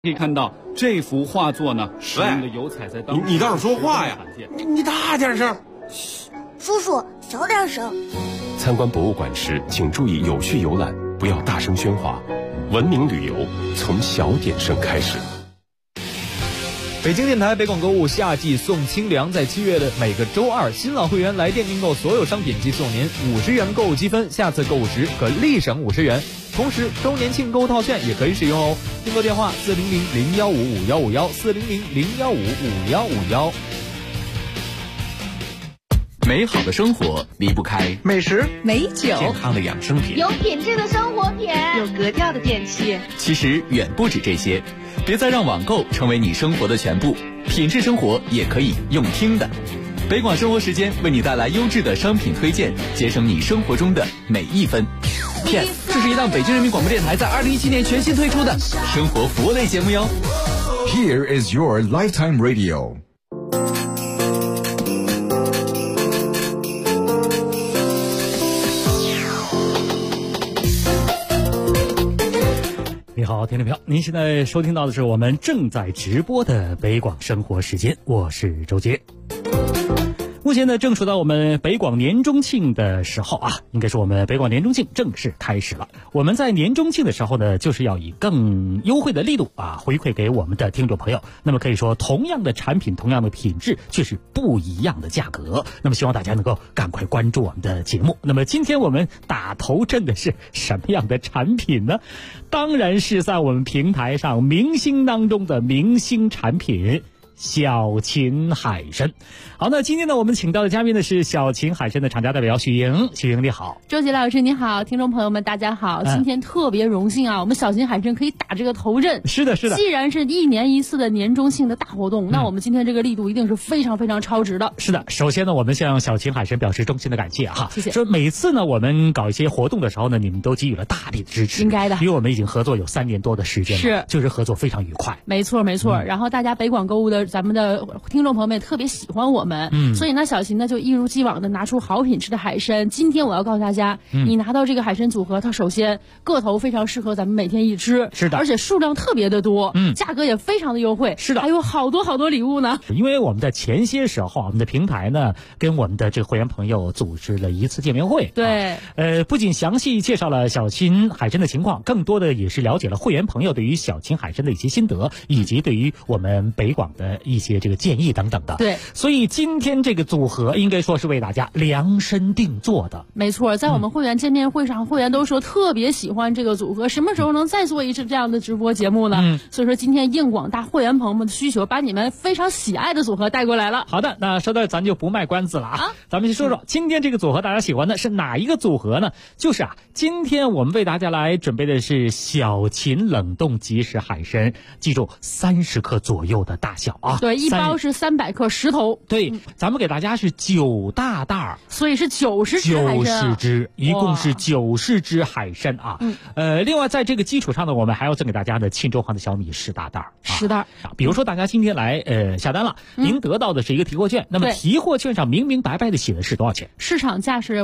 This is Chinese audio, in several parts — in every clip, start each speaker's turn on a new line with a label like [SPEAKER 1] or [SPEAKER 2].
[SPEAKER 1] 可以看到这幅画作呢，使用的油彩在当
[SPEAKER 2] 你倒是说话呀！你大点声。
[SPEAKER 3] 叔叔，小点声。
[SPEAKER 4] 参观博物馆时，请注意有序游览，不要大声喧哗。文明旅游从小点声开始。
[SPEAKER 5] 北京电台北广购物夏季送清凉，在7月的每个周二，新老会员来电订购所有商品即送您50元购物积分，下次购物时可立省50元。同时，周年庆购物套券也可以使用哦。订购电话400-015-5151，400-015-5151。
[SPEAKER 6] 美好的生活离不开
[SPEAKER 7] 美食、
[SPEAKER 8] 美酒、
[SPEAKER 6] 健康的养生品、
[SPEAKER 9] 有品质的生活品、
[SPEAKER 8] 有格调的电器。
[SPEAKER 6] 其实远不止这些，别再让网购成为你生活的全部，品质生活也可以用听的。北广生活时间为你带来优质的商品推荐，节省你生活中的每一分。Yes， 这是一档北京人民广播电台在2017年全新推出的生活服务类节目哟。
[SPEAKER 10] Here is your lifetime radio。
[SPEAKER 11] 你好，听众朋友，您现在收听到的是我们正在直播的北广生活时间，我是周杰。目前呢，正处到我们北广年中庆的时候啊，应该说我们北广年中庆正式开始了。我们在年中庆的时候呢，就是要以更优惠的力度啊，回馈给我们的听众朋友。那么可以说，同样的产品，同样的品质，却是不一样的价格。那么希望大家能够赶快关注我们的节目。那么今天我们打头阵的是什么样的产品呢？当然是在我们平台上明星当中的明星产品。小秦海参。好，那今天呢，我们请到的嘉宾呢是小秦海参的厂家代表许莹。许莹你好。
[SPEAKER 12] 周杰老师你好，听众朋友们大家好。今天特别荣幸啊，我们小秦海参可以打这个头阵。
[SPEAKER 11] 是的，是的。
[SPEAKER 12] 既然是1年1次的年中庆的大活动，那我们今天这个力度一定是非常非常超值的。
[SPEAKER 11] 是的，首先呢，我们向小秦海参表示衷心的感谢哈。
[SPEAKER 12] 谢谢。
[SPEAKER 11] 说每次呢，我们搞一些活动的时候呢，你们都给予了大力的支持。
[SPEAKER 12] 应该的。
[SPEAKER 11] 因为我们已经合作有3年多的时间了，
[SPEAKER 12] 是，
[SPEAKER 11] 就是合作非常愉快。
[SPEAKER 12] 没错没错。然后大家北广购物的咱们的听众朋友们也特别喜欢我们，所以呢，小秦呢就一如既往的拿出好品质的海参。今天我要告诉大家，你拿到这个海参组合，它首先个头非常适合咱们每天一吃，
[SPEAKER 11] 是的，
[SPEAKER 12] 而且数量特别的多，价格也非常的优惠，
[SPEAKER 11] 是的，
[SPEAKER 12] 还有好多好多礼物呢。
[SPEAKER 11] 因为我们在前些时候，我们的平台呢跟我们的这个会员朋友组织了一次见面会，
[SPEAKER 12] 对，
[SPEAKER 11] 不仅详细介绍了小秦海参的情况，更多的也是了解了会员朋友对于小秦海参的一些心得，以及对于我们北广的一些这个建议等等的。
[SPEAKER 12] 对，
[SPEAKER 11] 所以今天这个组合应该说是为大家量身定做的。
[SPEAKER 12] 没错，在我们会员见面会上，会员都说特别喜欢这个组合，什么时候能再做一次这样的直播节目呢？所以说今天应广大会员朋友们的需求，把你们非常喜爱的组合带过来了。
[SPEAKER 11] 好的，那说到咱就不卖关子了啊，咱们先说说今天这个组合大家喜欢的是哪一个组合呢？就是今天我们为大家来准备的是小秦冷冻即食海参，记住30克左右的大小啊。
[SPEAKER 12] 对，一包是300克10头。
[SPEAKER 11] 对，咱们给大家是9大袋，
[SPEAKER 12] 所以是90只海参，90
[SPEAKER 11] 只，一共是90只海参啊。另外在这个基础上呢，我们还要赠给大家的庆州行的小米10大袋
[SPEAKER 12] ，10袋。
[SPEAKER 11] 比如说大家今天来下单了，您得到的是一个提货券，那么提货券上明明白白的写的是多少钱？
[SPEAKER 12] 市场价是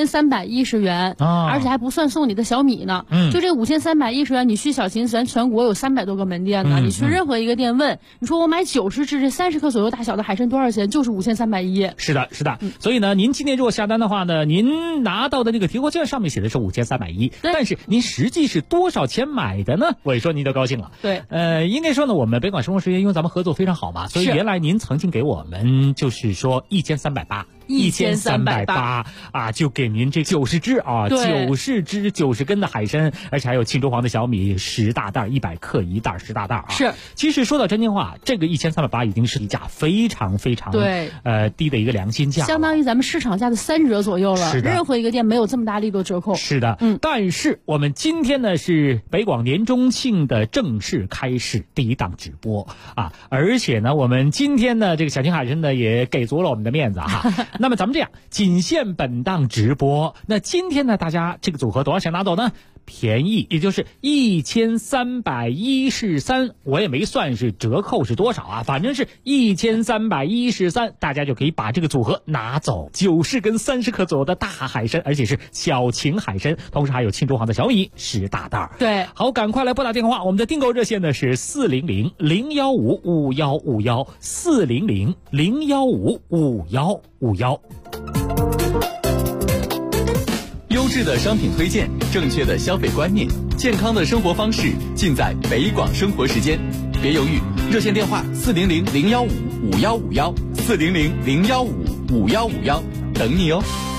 [SPEAKER 12] 5310元，而且还不算送你的小米呢。就这5310元，你去小秦咱全国有300多个门店呢，你去任何一个店问，你说我买90只这30克左右大小的海参多少钱？就是5310。
[SPEAKER 11] 是的，是的。所以呢，您今天如果下单的话呢，您拿到的那个提货券上面写的是5310，但是您实际是多少钱买的呢？我一说您就高兴了。
[SPEAKER 12] 对，
[SPEAKER 11] 应该说呢，我们北广生活时间因为咱们合作非常好嘛，所以原来您曾经给我们就是说1380啊，就给您这90只啊，90只90根的海参，而且还有庆州黄的小米10大袋，100克1袋10大袋啊。
[SPEAKER 12] 是，
[SPEAKER 11] 其实说到真心话，这个1380已经是一价非常非常低的一个良心价，
[SPEAKER 12] 相当于咱们市场价的3折左右了。
[SPEAKER 11] 是的，
[SPEAKER 12] 任何一个店没有这么大力度折扣。
[SPEAKER 11] 是的，但是我们今天呢是北广年中庆的正式开始第一档直播啊，而且呢我们今天呢这个小秦海参呢也给足了我们的面子哈。那么咱们这样，仅限本档直播。那今天呢大家这个组合多少钱拿走呢？ 便宜，也就是1313，我也没算是折扣是多少啊，反正是1313，大家就可以把这个组合拿走，90根30克左右的大海参，而且是小型海参，同时还有庆州行的小米10大袋。
[SPEAKER 12] 对，好，
[SPEAKER 11] 赶快来拨打电话，我们的订购热线呢是400-015-5151，400-015-5151。
[SPEAKER 6] 优质的商品推荐，正确的消费观念，健康的生活方式，尽在北广生活时间。别犹豫，热线电话400-015-5151，400-015-5151，等你哦。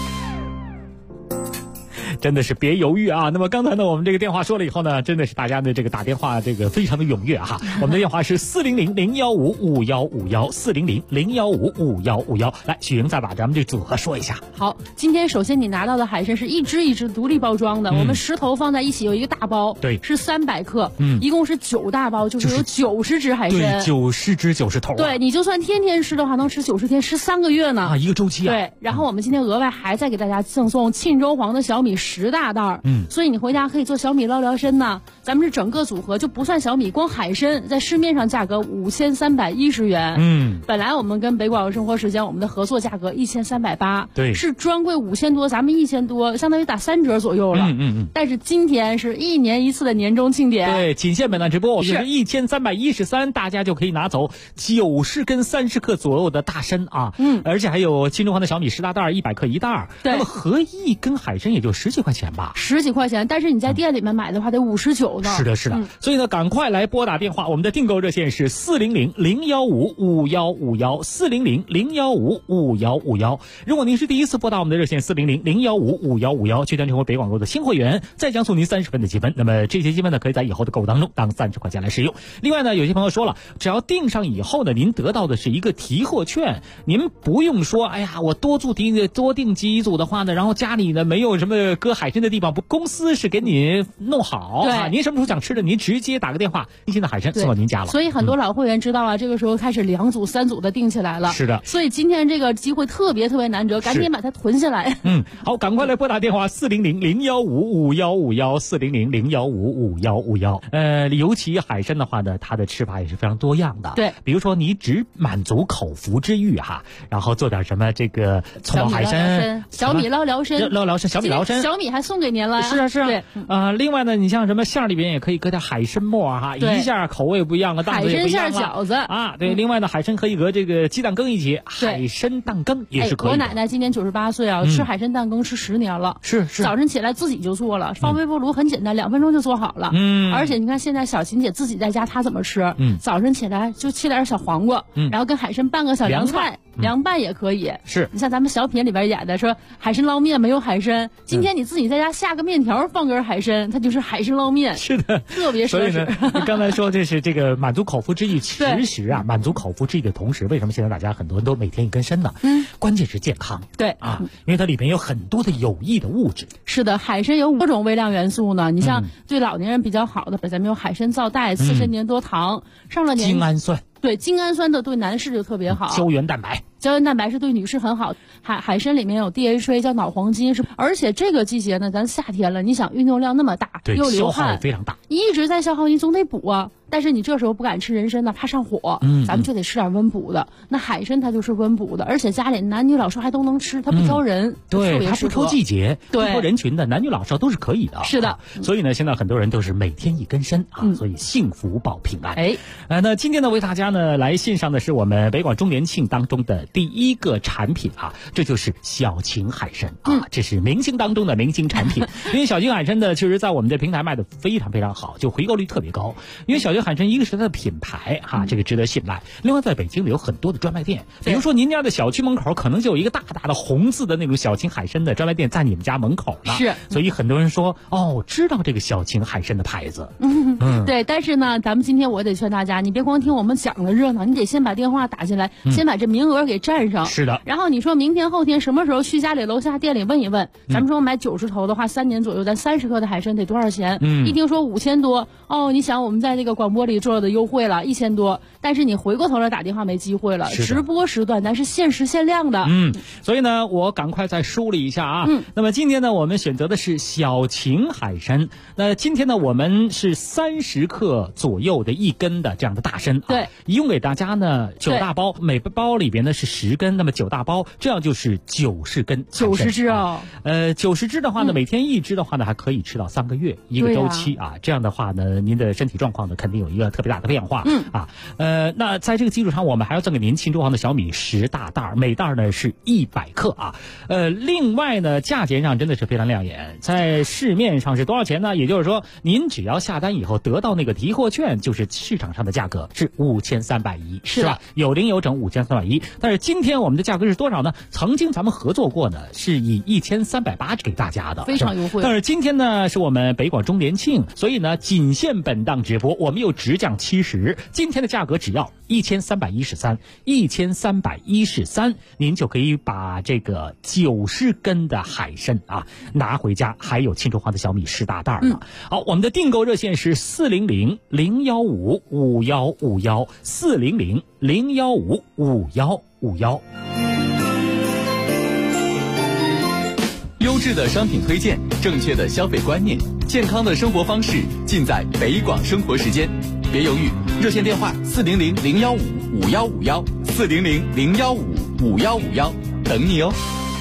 [SPEAKER 11] 真的是别犹豫啊！那么刚才呢，我们这个电话说了以后呢，真的是大家的这个打电话这个非常的踊跃哈。我们的电话是400-015-5151，400-015-5151。来，许莹再把咱们这组合说一下。
[SPEAKER 12] 好，今天首先你拿到的海参是一只一只独立包装的，我们10头放在一起有一个大包，
[SPEAKER 11] 对，
[SPEAKER 12] 是300克，一共是9大包，就是有90只海参，
[SPEAKER 11] 对，90只90头，
[SPEAKER 12] 对，你就算天天吃的话，能吃90天，吃3个月呢
[SPEAKER 11] 啊，一个周期啊。
[SPEAKER 12] 对，然后我们今天额外还再给大家赠送庆州黄的小米10大袋，所以你回家可以做小米捞聊参呢。咱们这整个组合就不算小米，光海参在市面上价格5310元，本来我们跟北广生活时间我们的合作价格1380，
[SPEAKER 11] 对，
[SPEAKER 12] 是专柜5000多，咱们1000多，相当于打3折左右了，但是今天是1年1次的年终庆典，
[SPEAKER 11] 对，仅限本档直播，就是1313，大家就可以拿走90根30克左右的大参啊，而且还有庆州黄的小米10大袋，100克1袋，那么合一根海参也就10几块钱吧
[SPEAKER 12] ，10几块钱，但是你在店里面买的话得59呢。
[SPEAKER 11] 是的，是的，所以呢，赶快来拨打电话，我们的订购热线是400-015-5151，400-015-5151。如果您是第一次拨打我们的热线400-015-5151，确定成为北广购的新会员，再将送您30分的积分。那么这些积分呢，可以在以后的购物当中当30块钱来使用。另外呢，有些朋友说了，只要订上以后呢，您得到的是一个提货券，您不用说，哎呀，我多订几组的话呢，然后家里呢没有什么搁海参的地方，公司是给你弄好啊。您什么时候想吃的，您直接打个电话，新鲜的海参送到您家了。
[SPEAKER 12] 所以很多老会员知道啊，这个时候开始2组3组的订起来了。
[SPEAKER 11] 是的，
[SPEAKER 12] 所以今天这个机会特别难得，赶紧把它囤下来。
[SPEAKER 11] 好，赶快来拨打电话400-015-5151，400-015-5151。尤其海参的话呢，它的吃法也是非常多样的。
[SPEAKER 12] 对，
[SPEAKER 11] 比如说你只满足口腹之欲哈，然后做点什么这个葱爆海参、
[SPEAKER 12] 小米捞聊参、
[SPEAKER 11] 小米捞参，
[SPEAKER 12] 小米还送给您了。
[SPEAKER 11] 是啊，
[SPEAKER 12] 对，
[SPEAKER 11] 另外呢，你像什么馅里边也可以搁点海参末哈，一下口味不一样了，档次也不一样了。
[SPEAKER 12] 海参馅饺子
[SPEAKER 11] 啊，对，另外呢，海参可以和这个鸡蛋羹一起，海参蛋羹也是可以的。
[SPEAKER 12] 我奶奶今年98岁啊，吃海参蛋羹吃10年了，
[SPEAKER 11] 是
[SPEAKER 12] 早晨起来自己就做了，放微波炉很简单，2分钟就做好了。而且你看现在小琴姐自己在家她怎么吃？早晨起来就切点小黄瓜，然后跟海参拌个小凉菜，凉拌也可以。
[SPEAKER 11] 是
[SPEAKER 12] 你像咱们小品里边演的说海参捞面没有海参，今天你自己在家下个面条放根海参，它就是海参捞面。
[SPEAKER 11] 是的，
[SPEAKER 12] 特别
[SPEAKER 11] 所以呢，你刚才说这是这个满足口腹之欲，其实啊，满足口腹之欲的同时，为什么现在大家很多人都每天一根参呢？关键是健康。
[SPEAKER 12] 对
[SPEAKER 11] 啊，因为它里面有很多的有益的物质。
[SPEAKER 12] 是的，海参有5种微量元素呢。你像对老年人比较好的，咱们有海参皂苷、刺参粘多糖，上了年
[SPEAKER 11] 精氨酸。
[SPEAKER 12] 对，精氨酸的对男士就特别好。
[SPEAKER 11] 胶原蛋白
[SPEAKER 12] 是对女士很好。海参里面有 DHA 叫脑黄金，而且这个季节呢，咱夏天了，你想运动量那么大，又流汗，
[SPEAKER 11] 消耗也非常大，
[SPEAKER 12] 一直在消耗，你总得补啊。但是你这时候不敢吃人参呢，怕上火，咱们就得吃点温补的。那海参它就是温补的，而且家里男女老少还都能吃，它不挑人，
[SPEAKER 11] 对，它不抽季节，不挑人群的，男女老少都是可以的。
[SPEAKER 12] 是的，
[SPEAKER 11] 所以呢，现在很多人都是每天一根参啊，所以幸福保平安。那今天呢，为大家呢来献上的是我们北广周年庆当中的第一个产品啊，这就是小秦海参啊，这是明星当中的明星产品。因为小秦海参呢，确实在我们的平台卖的非常非常好，就回购率特别高。因为小秦海参一个是它的品牌哈，这个值得信赖。另外，在北京有很多的专卖店，比如说您家的小区门口可能就有一个大大的红字的那种小秦海参的专卖店在你们家门口呢。
[SPEAKER 12] 是，
[SPEAKER 11] 所以很多人说知道这个小秦海参的牌子。
[SPEAKER 12] 对，但是呢，咱们今天我得劝大家，你别光听我们讲的热闹，你得先把电话打进来，先把这名额给给占上。
[SPEAKER 11] 是的。
[SPEAKER 12] 然后你说明天后天什么时候去家里楼下店里问一问，咱们说买90头的话，3年左右，咱30克的海参得多少钱？一听说5000多，哦，你想我们在这个广播里做的优惠了1000多，但是你回过头来打电话没机会了，直播时段咱是限时限量的。
[SPEAKER 11] 所以呢，我赶快再梳理一下啊。那么今天呢，我们选择的是小秦海参。那今天呢，我们是30克左右的1根的这样的大参。
[SPEAKER 12] 对，
[SPEAKER 11] 一共给大家呢9大包，每包里边呢是10根，那么9大包，这样就是90根
[SPEAKER 12] ，90只啊。
[SPEAKER 11] 90只的话呢，每天1只的话呢，还可以吃到3个月一个周期啊。这样的话呢，您的身体状况呢，肯定有一个特别大的变化。那在这个基础上，我们还要赠给您秦州王的小米10大袋，每袋呢是100克啊。另外呢，价钱上真的是非常亮眼，在市面上是多少钱呢？也就是说，您只要下单以后得到那个提货券，就是市场上的价格是5310，是吧？有零有整5310。但是今天我们的价格是多少呢？曾经咱们合作过呢，是以1380给大家的，
[SPEAKER 12] 非常优惠。
[SPEAKER 11] 但是今天呢，是我们北广周年庆，所以呢，仅限本档直播，我们又直降70，今天的价格只要1313，您就可以把这个90根的海参啊拿回家，还有秦州华的小米10大袋呢。好，我们的订购热线是400-015-5151，400-015-5151。
[SPEAKER 6] 优质的商品推荐，正确的消费观念，健康的生活方式，尽在北广生活时间。别犹豫，热线电话400-015-5151，400-015-5151，等你哦。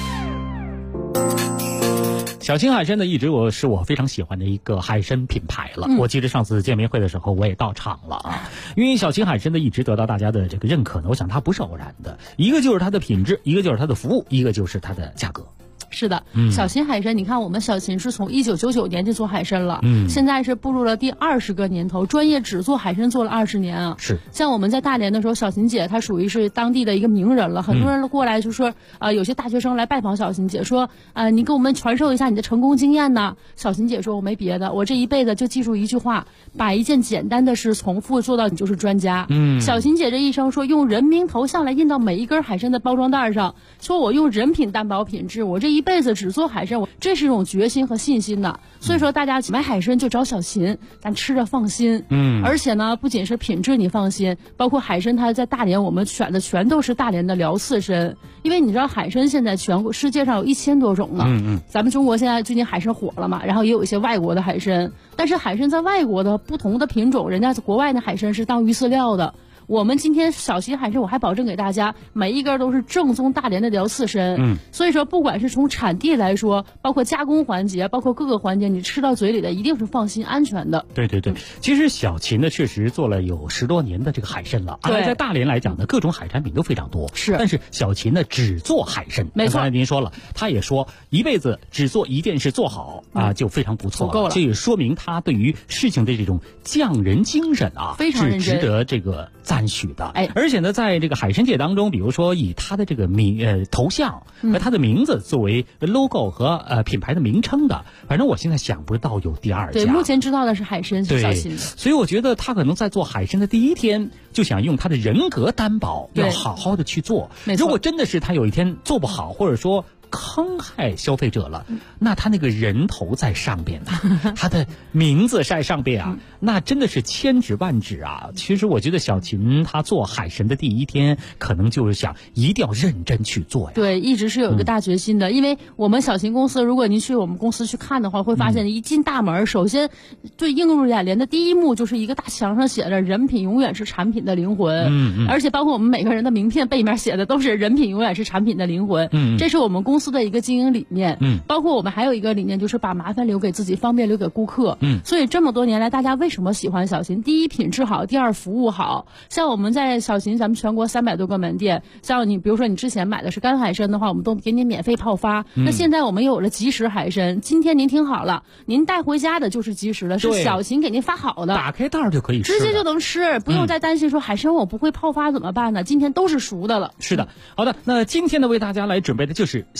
[SPEAKER 11] 小秦海参呢，一直是我非常喜欢的一个海参品牌了。我记得上次见面会的时候，我也到场了啊。因为小秦海参呢，一直得到大家的这个认可呢，我想它不是偶然的，一个就是它的品质，一个就是它的服务，一个就是它的价格。
[SPEAKER 12] 是的，小秦海参，你看我们小秦是从1999年就做海参了，现在是步入了第20个年头，专业只做海参做了20年啊。
[SPEAKER 11] 是，
[SPEAKER 12] 像我们在大连的时候，小秦姐她属于是当地的一个名人了，很多人过来就说，有些大学生来拜访小秦姐，说，你给我们传授一下你的成功经验呢。小秦姐说，我没别的，我这一辈子就记住一句话，把一件简单的事重复做到你就是专家。小秦姐这一生说，用人名头像来印到每一根海参的包装袋上，说我用人品担保品质，我这一辈子只做海参，这是一种决心和信心的。所以说大家买海参就找小秦，咱吃着放心。而且呢，不仅是品质你放心，包括海参它在大连我们选的全都是大连的辽刺参，因为你知道海参现在全国世界上有1000多种呢。咱们中国现在最近海参火了嘛，然后也有一些外国的海参，但是海参在外国的不同的品种，人家国外的海参是当鱼饲料的。我们今天小秦海参，我还保证给大家每一根都是正宗大连的辽刺参。所以说不管是从产地来说，包括加工环节，包括各个环节，你吃到嘴里的一定是放心安全的。
[SPEAKER 11] 对，其实小秦呢确实做了有10多年的这个海参了，
[SPEAKER 12] 对，
[SPEAKER 11] 在大连来讲呢，各种海产品都非常多。
[SPEAKER 12] 是，
[SPEAKER 11] 但是小秦呢只做海参，
[SPEAKER 12] 没错。
[SPEAKER 11] 刚才您说了，他也说一辈子只做一件事做好啊，就非常不错了，
[SPEAKER 12] 够了。
[SPEAKER 11] 这也说明他对于事情的这种匠人精神啊，
[SPEAKER 12] 非常认真，
[SPEAKER 11] 是值得这个赞许的。
[SPEAKER 12] 哎，
[SPEAKER 11] 而且呢，在这个海参界当中，比如说以他的这个头像和他的名字作为 logo 和品牌的名称的，反正我现在想不到有第二家。
[SPEAKER 12] 对，目前知道的是海参是小秦的。
[SPEAKER 11] 所以我觉得他可能在做海参的第一天就想用他的人格担保，要好好的去做。如果真的是他有一天做不好，或者说坑害消费者了，那他那个人头在上边啊，他的名字在上边啊，那真的是千指万指啊。其实我觉得小秦他做海参的第一天，可能就是想一定要认真去做呀。
[SPEAKER 12] 对，一直是有一个大决心的。因为我们小秦公司，如果您去我们公司去看的话，会发现一进大门，首先最映入眼帘的第一幕就是一个大墙上写着"人品永远是产品的灵魂"，而且包括我们每个人的名片背面写的都是"人品永远是产品的灵魂"。这是我们公司的一个经营理念。包括我们还有一个理念，就是把麻烦留给自己，方便留给顾客。所以这么多年来，大家为什么喜欢小秦？第一，品质好；第二，服务好。像我们在小秦，咱们全国300多个门店，像你比如说你之前买的是干海参的话，我们都给你免费泡发。那现在我们有了即食海参，今天您听好了，您带回家的就是即食的，是小秦给您发好的，
[SPEAKER 11] 打开袋就可以吃，
[SPEAKER 12] 直接就能吃，不用再担心说海参我不会泡发怎么办呢？今天都是熟的了。
[SPEAKER 11] 是的，好的，那今天呢为大家来准备的就是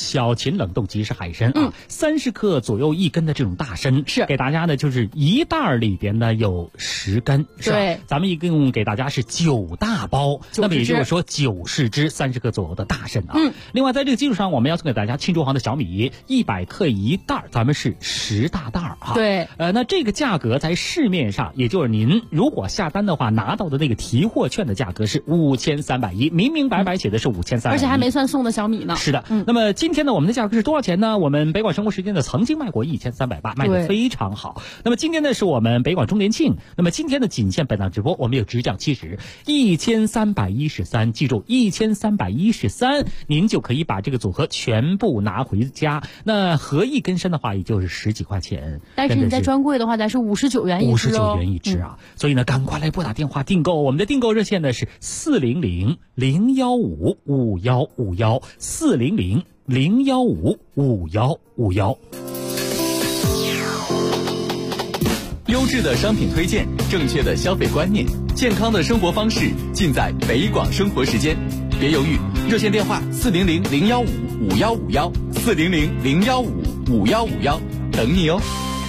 [SPEAKER 11] 小秦冷冻即食海参啊，30克左右1根的这种大参，是给大家呢，就是1袋里边呢有10根，是吧？对，咱们一共给大家是9大包，那么也就是说90只30克左右的大参啊。另外在这个基础上，我们要送给大家庆祝行的小米100克1袋，咱们是10大袋啊。对，那这个价格在市面上，也就是您如果下单的话拿到的那个提货券的价格是5310，明明白白写的是5310，
[SPEAKER 12] 而且还没算送的小米呢。
[SPEAKER 11] 是的，那么今天呢，我们的价格是多少钱呢？我们北广生活时间呢曾经卖过1380，卖得非常好。那么今天呢是我们北广周年庆，那么今天的仅限本档直播，我们有直降70 1313，记住1313，您就可以把这个组合全部拿回家。那合1根参的话，也就是10几块钱。
[SPEAKER 12] 但是你在专柜的话，咱是59元一只
[SPEAKER 11] 59元一只啊！所以呢，赶快来拨打电话订购。我们的订购热线呢是400-015-5151，400-015-5151。
[SPEAKER 6] 优质的商品推荐，正确的消费观念，健康的生活方式，尽在北广生活时间。别犹豫，热线电话400-015-5151，400-015-5151，等你哦。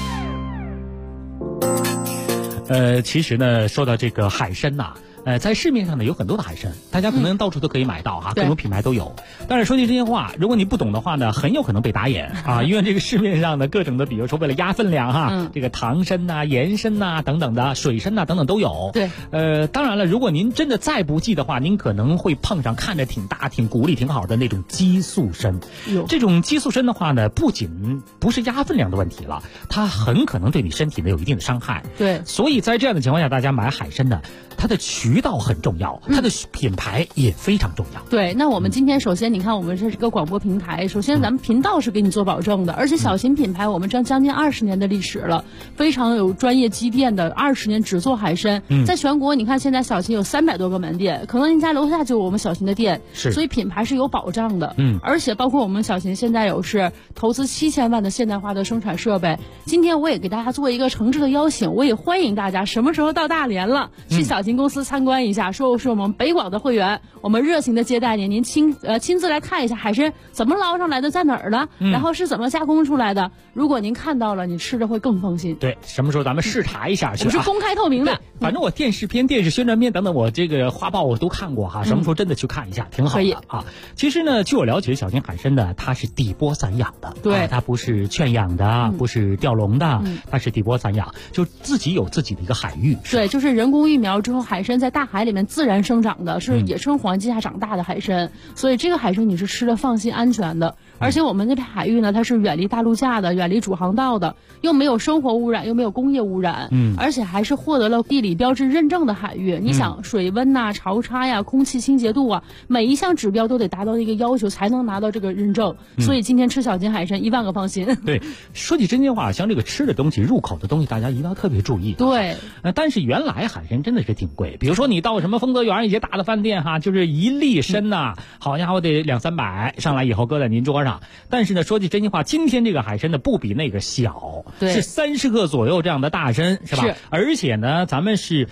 [SPEAKER 11] 其实呢，说到这个海参呐，在市面上呢有很多的海参，大家可能到处都可以买到哈，各种品牌都有。但是说句真心话，如果你不懂的话呢，很有可能被打眼啊，因为这个市面上的各种的，比如说为了压分量哈，这个糖参呐、盐参呐等等的，水参呐等等都有。对，当然了，如果您真的再不济的话，您可能会碰上看着挺大、挺骨力挺好的那种激素参。这种激素参的话呢，不仅不是压分量的问题了，它很可能对你身体呢有一定的伤害。对，所以在这样的情况下，大家买海参呢，它的渠道很重要，它的品牌也非常重要。
[SPEAKER 12] 对，那我们今天首先你看，我们这是个广播平台，首先咱们频道是给你做保证的，而且小秦品牌我们将近20年的历史了，非常有专业积淀的，20年只做海参。在全国你看现在小秦有300多个门店，可能您家楼下就有我们小秦的店，所以品牌是有保障的。而且包括我们小秦现在有是投资7000万的现代化的生产设备。今天我也给大家做一个诚挚的邀请，我也欢迎大家什么时候到大连了，去小秦公司参观一下，说是我们北广的会员，我们热情的接待您，您亲自来看一下海参怎么捞上来的，在哪儿的，然后是怎么加工出来的。如果您看到了，你吃着会更放心。
[SPEAKER 11] 对，什么时候咱们视察一下去？
[SPEAKER 12] 我们是公开透明的。
[SPEAKER 11] 反正我电视片、电视宣传片等等，我这个画报我都看过哈。什么时候真的去看一下，挺好的啊。其实呢，据我了解，小秦海参呢，它是底波散养的，对，它不是圈养的，不是钓笼的，它是底波散养，就自己有自己的一个海域。
[SPEAKER 12] 对，就是人工育苗之后，海参在大海里面自然生长的，是野生环境下长大的海参，所以这个海参你是吃的放心安全的。而且我们那片海域呢，它是远离大陆架的，远离主航道的，又没有生活污染，又没有工业污染，而且还是获得了地理标志认证的海域。你想水温呐、潮差呀、空气清洁度啊，每一项指标都得达到一个要求才能拿到这个认证。所以今天吃小秦海参10000个放心。
[SPEAKER 11] 对，说起真心话，像这个吃的东西、入口的东西，大家一定要特别注意。对，但是原来海参真的是挺贵，比如说你到什么丰泽园一些大的饭店哈，就是一粒参呐，好家伙得200-300，上来以后搁在您桌上。但是呢，说句真心话，今天这个海参呢不比那个小，是30克左右这样的大参，是吧？是。而且呢，咱们是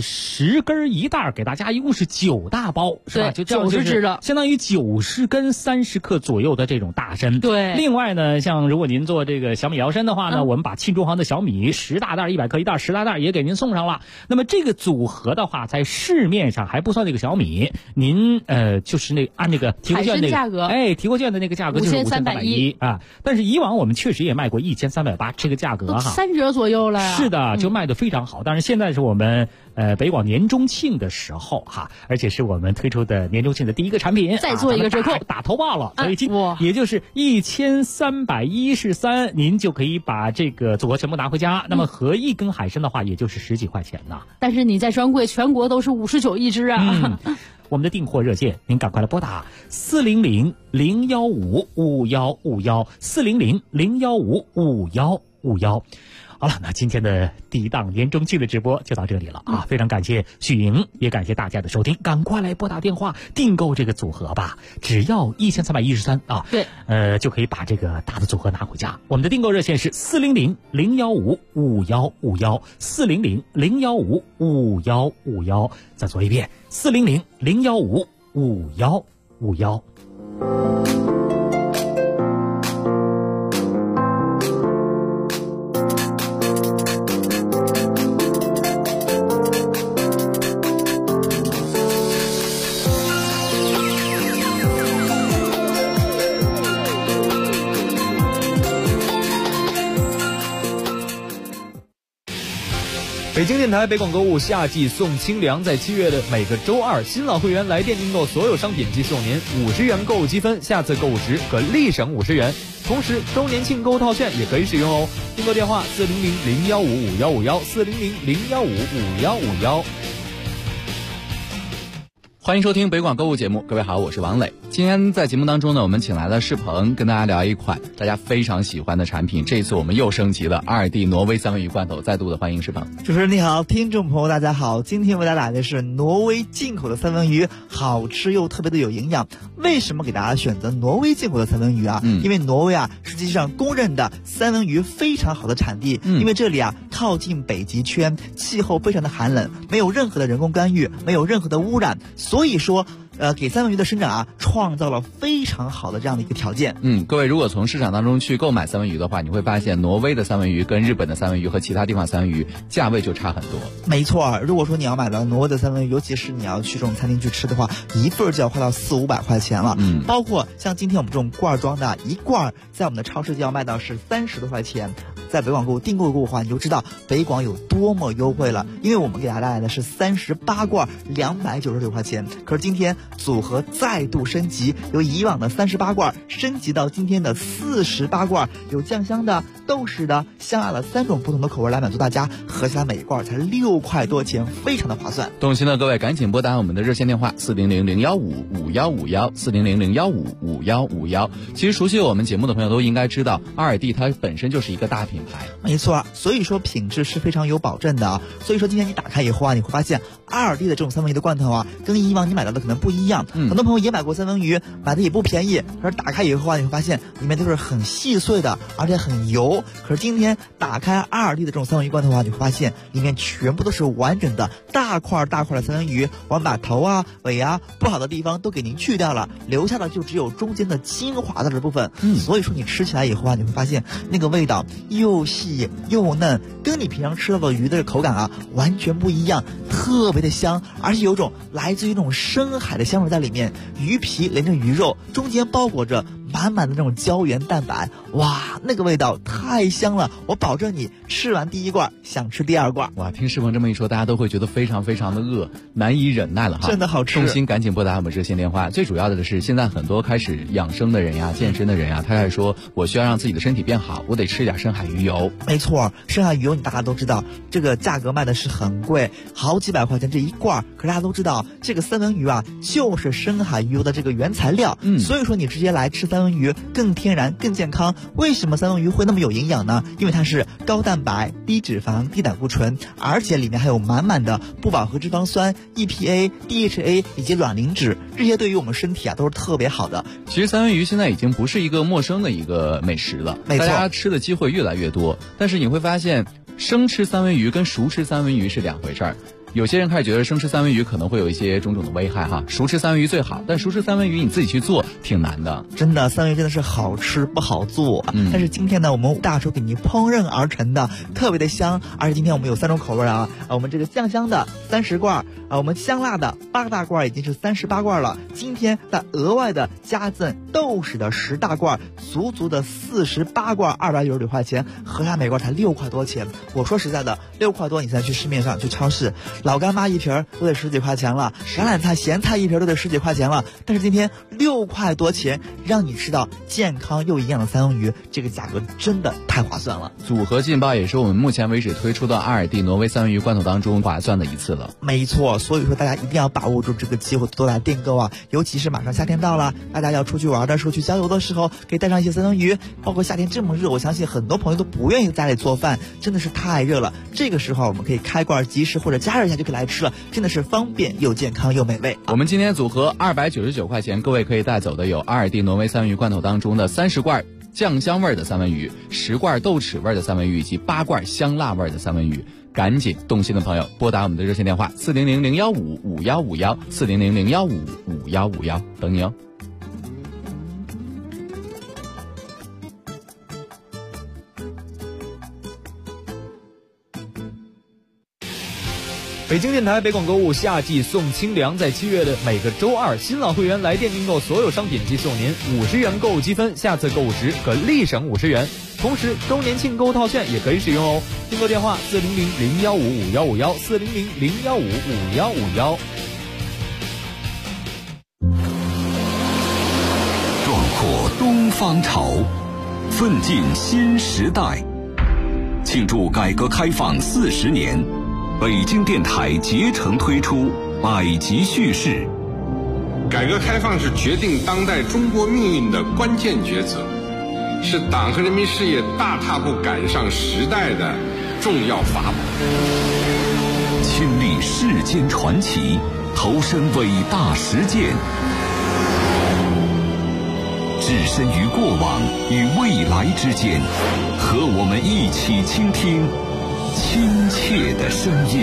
[SPEAKER 11] 10根1袋，给大家一共是9大包，是吧？就90只的，相当于90根30克左右的这种大参。对。另外呢，像如果您做这个小米摇参的话呢，我们把庆祝行的小米10大袋100克1袋10大袋也给您送上了。那么这个组合的话，在市面上还不算这个小米，您就是那按那个提货券那个价格，提货券的那个价格就是5310啊。但是以往我们确实也卖过1380，这个价格哈
[SPEAKER 12] 3折左右了。
[SPEAKER 11] 是的，就卖得非常好。但是现在是我们北广年中庆的时候哈，而且是我们推出的年中庆的第一个产品，
[SPEAKER 12] 再做一个折扣，
[SPEAKER 11] 打头报了，所以也就是1313，您就可以把这个组合全部拿回家。那么合1根海参的话，也就是10几块钱呢。
[SPEAKER 12] 但是你在专柜全国都是59一只啊。
[SPEAKER 11] 我们的订货热线，您赶快来拨打400-015-5151，400-015-5151。好了，那今天的第一档年中庆的直播就到这里了啊！非常感谢许莹，也感谢大家的收听，赶快来拨打电话订购这个组合吧，只要1313啊！对，就可以把这个大的组合拿回家。我们的订购热线是400-015-5151，400-015-5151。再说一遍，400-015-5151。
[SPEAKER 5] 北京电台北广购物夏季送清凉，在7月的每个周二，新老会员来电订购所有商品即送您50元购物积分，下次购物时可立省50元。同时，周年庆购物套券也可以使用哦。订购电话400-015-5151，400-015-5151。
[SPEAKER 6] 欢迎收听北广购物节目，各位好，我是王磊。今天在节目当中呢，我们请来了世鹏，跟大家聊一款大家非常喜欢的产品。这一次我们又升级了2D 挪威三文鱼罐头，再度的欢迎世鹏。
[SPEAKER 7] 主持人你好，听众朋友大家好，今天为大家带来的是挪威进口的三文鱼，好吃又特别的有营养。为什么给大家选择挪威进口的三文鱼啊？因为挪威啊实际上公认的三文鱼非常好的产地，因为这里啊靠近北极圈，气候非常的寒冷，没有任何的人工干预，没有任何的污染，所以说给三文鱼的生长啊创造了非常好的这样的一个条件。
[SPEAKER 6] 各位如果从市场当中去购买三文鱼的话，你会发现挪威的三文鱼跟日本的三文鱼和其他地方三文鱼价位就差很多。
[SPEAKER 7] 没错，如果说你要买到挪威的三文鱼，尤其是你要去这种餐厅去吃的话，一份就要花到400-500块钱了。包括像今天我们这种罐装的一罐，在我们的超市就要卖到是30多块钱。在北广购物订购的话，你就知道北广有多么优惠了，因为我们给大家带来的是38罐296块钱，可是今天组合再度升级，由以往的38罐升级到今天的48罐，有酱香的、豆豉的、香辣的3种不同的口味来满足大家，合起来每一罐才6块多钱，非常的划算。
[SPEAKER 6] 动心的各位赶紧拨打我们的热线电话400-015-5151，400-015-5151。其实熟悉我们节目的朋友都应该知道，2D它本身就是一个大品牌，
[SPEAKER 7] 没错，所以说品质是非常有保证的啊。所以说今天你打开以后啊，你会发现2D的这种三文鱼的罐头啊，跟以往你买到的可能不一样。很多朋友也买过三文鱼，买的也不便宜，可是打开以后啊，你会发现里面都是很细碎的，而且很油。可是今天打开2D的这种三文鱼罐头啊，你会发现里面全部都是完整的大块的三文鱼，我们把头啊、尾啊不好的地方都给您去掉了，留下的就只有中间的精华的这部分。所以说你吃起来以后啊，你会发现那个味道又细又嫩，跟你平常吃到的鱼的口感啊完全不一样，特别的香，而且有种来自于那种深海的香味在里面，鱼皮连着鱼肉，中间包裹着满满的那种胶原蛋白，哇，那个味道太香了，我保证你吃完第一罐想吃第二罐。
[SPEAKER 6] 哇，听世鹏这么一说，大家都会觉得非常非常的饿，难以忍耐了哈。
[SPEAKER 7] 真的好吃。
[SPEAKER 6] 动心赶紧拨打我们热线电话。最主要的是，现在很多开始养生的人呀、健身的人呀，他开始说我需要让自己的身体变好，我得吃点深海鱼油。
[SPEAKER 7] 没错，深海鱼油你大家都知道，这个价格卖的是很贵，好几百块钱这一罐，可是大家都知道这个三文鱼啊就是深海鱼油的这个原材料。所以说你直接来吃三文鱼更天然更健康。为什么三文鱼会那么有营养呢？因为它是高蛋白、低脂肪、低胆固醇，而且里面还有满满的不饱和脂肪酸、EPA、DHA 以及卵磷脂，这些对于我们身体啊都是特别好的。
[SPEAKER 6] 其实三文鱼现在已经不是一个陌生的一个美食了，大家吃的机会越来越多。但是你会发现，生吃三文鱼跟熟吃三文鱼是两回事儿。有些人开始觉得生吃三文鱼可能会有一些种种的危害哈，熟吃三文鱼最好，但熟吃三文鱼你自己去做挺难的。
[SPEAKER 7] 真的，三文鱼真的是好吃不好做。但是今天呢，我们大厨给您烹饪而成的，特别的香。而且今天我们有3种口味啊，我们这个酱香的30罐啊，我们香辣的8大罐已经是38罐了。今天再额外的加赠豆豉的10大罐，足足的48罐296块钱，合下每罐才6块多钱。我说实在的，6块多你再去市面上去超市，老干妈一瓶都得10几块钱了，橄榄菜、咸菜一瓶都得10几块钱了。但是今天6块多钱，让你吃到健康又营养的三文鱼，这个价格真的太划算了。
[SPEAKER 6] 组合劲爆也是我们目前为止推出的2D 挪威三文鱼罐头当中划算的一次了。
[SPEAKER 7] 没错，所以说大家一定要把握住这个机会，多来订购啊！尤其是马上夏天到了，大家要出去玩的时候、去郊游的时候，可以带上一些三文鱼。包括夏天这么热，我相信很多朋友都不愿意在家里做饭，真的是太热了。这个时候我们可以开罐即食或者加热一下就可以来吃了，真的是方便又健康又美味。
[SPEAKER 6] 我们今天组合299块钱，各位可以带走的有2D 挪威三文鱼罐头当中的30罐酱香味的三文鱼、10罐豆豉味的三文鱼以及8罐香辣味的三文鱼。赶紧动心的朋友拨打我们的热线电话400-015-5151，400-015-5151，等你哦。
[SPEAKER 5] 北京电台北广购物夏季送清凉，在7月的每个周二，新老会员来店订购所有商品即送您50元购物积分，下次购物时可立省50元。同时，周年庆购物套券也可以使用哦。订购电话400-015-5151，400-015-5151。
[SPEAKER 8] 壮阔东方潮，奋进新时代。庆祝改革开放40年，北京电台竭诚推出百集叙事。
[SPEAKER 2] 改革开放是决定当代中国命运的关键抉择，是党和人民事业大踏步赶上时代的重要法宝。
[SPEAKER 8] 亲历世间传奇，投身伟大实践，置身于过往与未来之间，和我们一起倾听亲切的声音。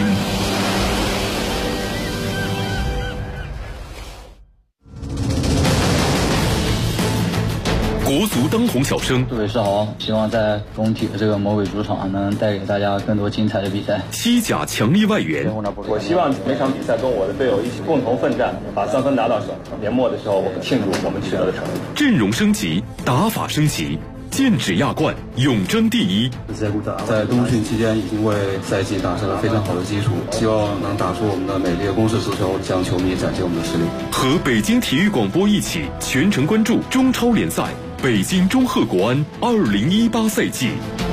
[SPEAKER 4] 国足当红小生，
[SPEAKER 9] 各位是好，希望在中体的这个魔鬼主场能带给大家更多精彩的比赛。
[SPEAKER 4] 西甲强力外援，
[SPEAKER 13] 我希望每场比赛跟我的队友一起共同奋战，把3分拿到手。年末的时候，我们庆祝我们取得的成绩。
[SPEAKER 4] 阵容升级，打法升级，剑指亚冠，永争第一。
[SPEAKER 14] 在冬训期间已经为赛季打下了非常好的基础，希望能打出我们的美丽的攻势足球，向球迷展现我们的实力。
[SPEAKER 4] 和北京体育广播一起全程关注中超联赛北京中赫国安2018赛季。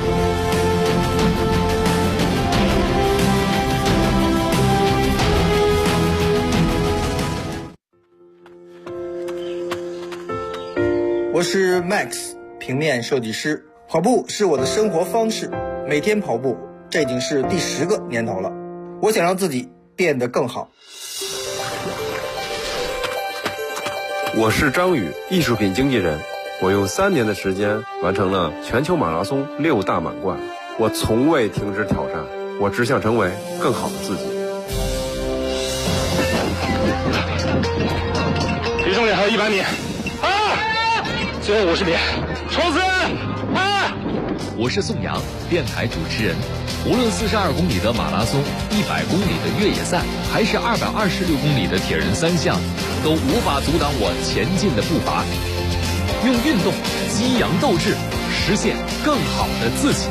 [SPEAKER 15] 我是 Max， 平面设计师。跑步是我的生活方式，每天跑步，这已经是第10个年头了。我想让自己变得更好。
[SPEAKER 16] 我是张宇，艺术品经纪人。我用3年的时间完成了全球马拉松6大满贯，我从未停止挑战，我只想成为更好的自己。
[SPEAKER 13] 离终点还有100米，最后50米，冲刺！
[SPEAKER 6] 我是宋阳，电台主持人。无论42公里的马拉松、100公里的越野赛，还是226公里的铁人3项，都无法阻挡我前进的步伐。用运动激扬斗志，实现更好的自己。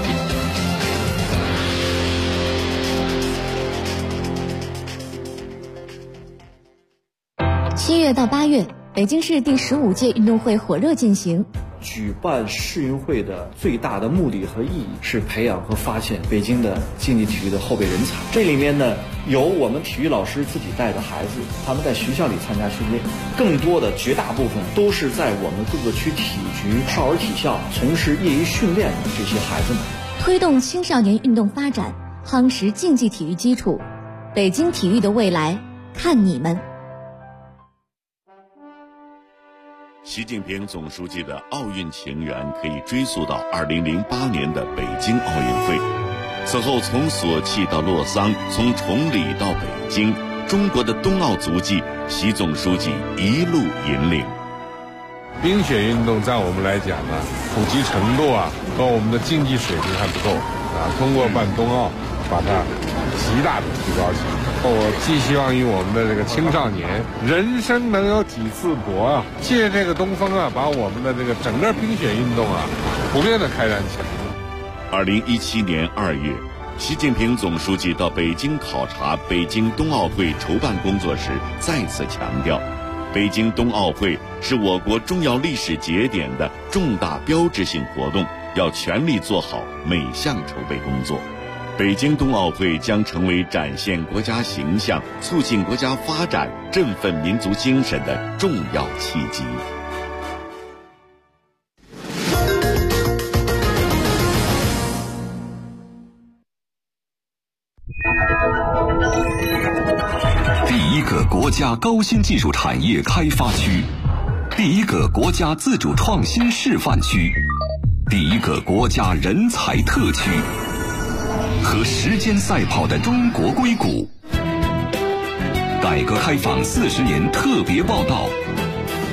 [SPEAKER 17] 7月到8月，北京市第15届运动会火热进行。
[SPEAKER 18] 举办世运会的最大的目的和意义是培养和发现北京的竞技体育的后备人才。这里面呢，有我们体育老师自己带的孩子，他们在学校里参加训练，更多的绝大部分都是在我们各个区体局、少儿体校从事业余训练的这些孩子们。
[SPEAKER 17] 推动青少年运动发展，夯实竞技体育基础，北京体育的未来，看你们。
[SPEAKER 19] 习近平总书记的奥运情缘可以追溯到2008年的北京奥运会。此后从索契到洛桑，从崇礼到北京，中国的冬奥足迹，习总书记一路引领。
[SPEAKER 2] 冰雪运动在我们来讲呢，普及程度和我们的竞技水平还不够通过办冬奥，把它极大的提高起来。我寄希望于我们的这个青少年，人生能有几次搏借这个东风把我们的这个整个冰雪运动普遍的开展起来。
[SPEAKER 19] 2017年2月，习近平总书记到北京考察北京冬奥会筹办工作时，再次强调，北京冬奥会是我国重要历史节点的重大标志性活动，要全力做好每项筹备工作。北京冬奥会将成为展现国家形象、促进国家发展、振奋民族精神的重要契机。
[SPEAKER 8] 第一个国家高新技术产业开发区，第一个国家自主创新示范区，第一个国家人才特区。和时间赛跑的中国硅谷，改革开放40年特别报道，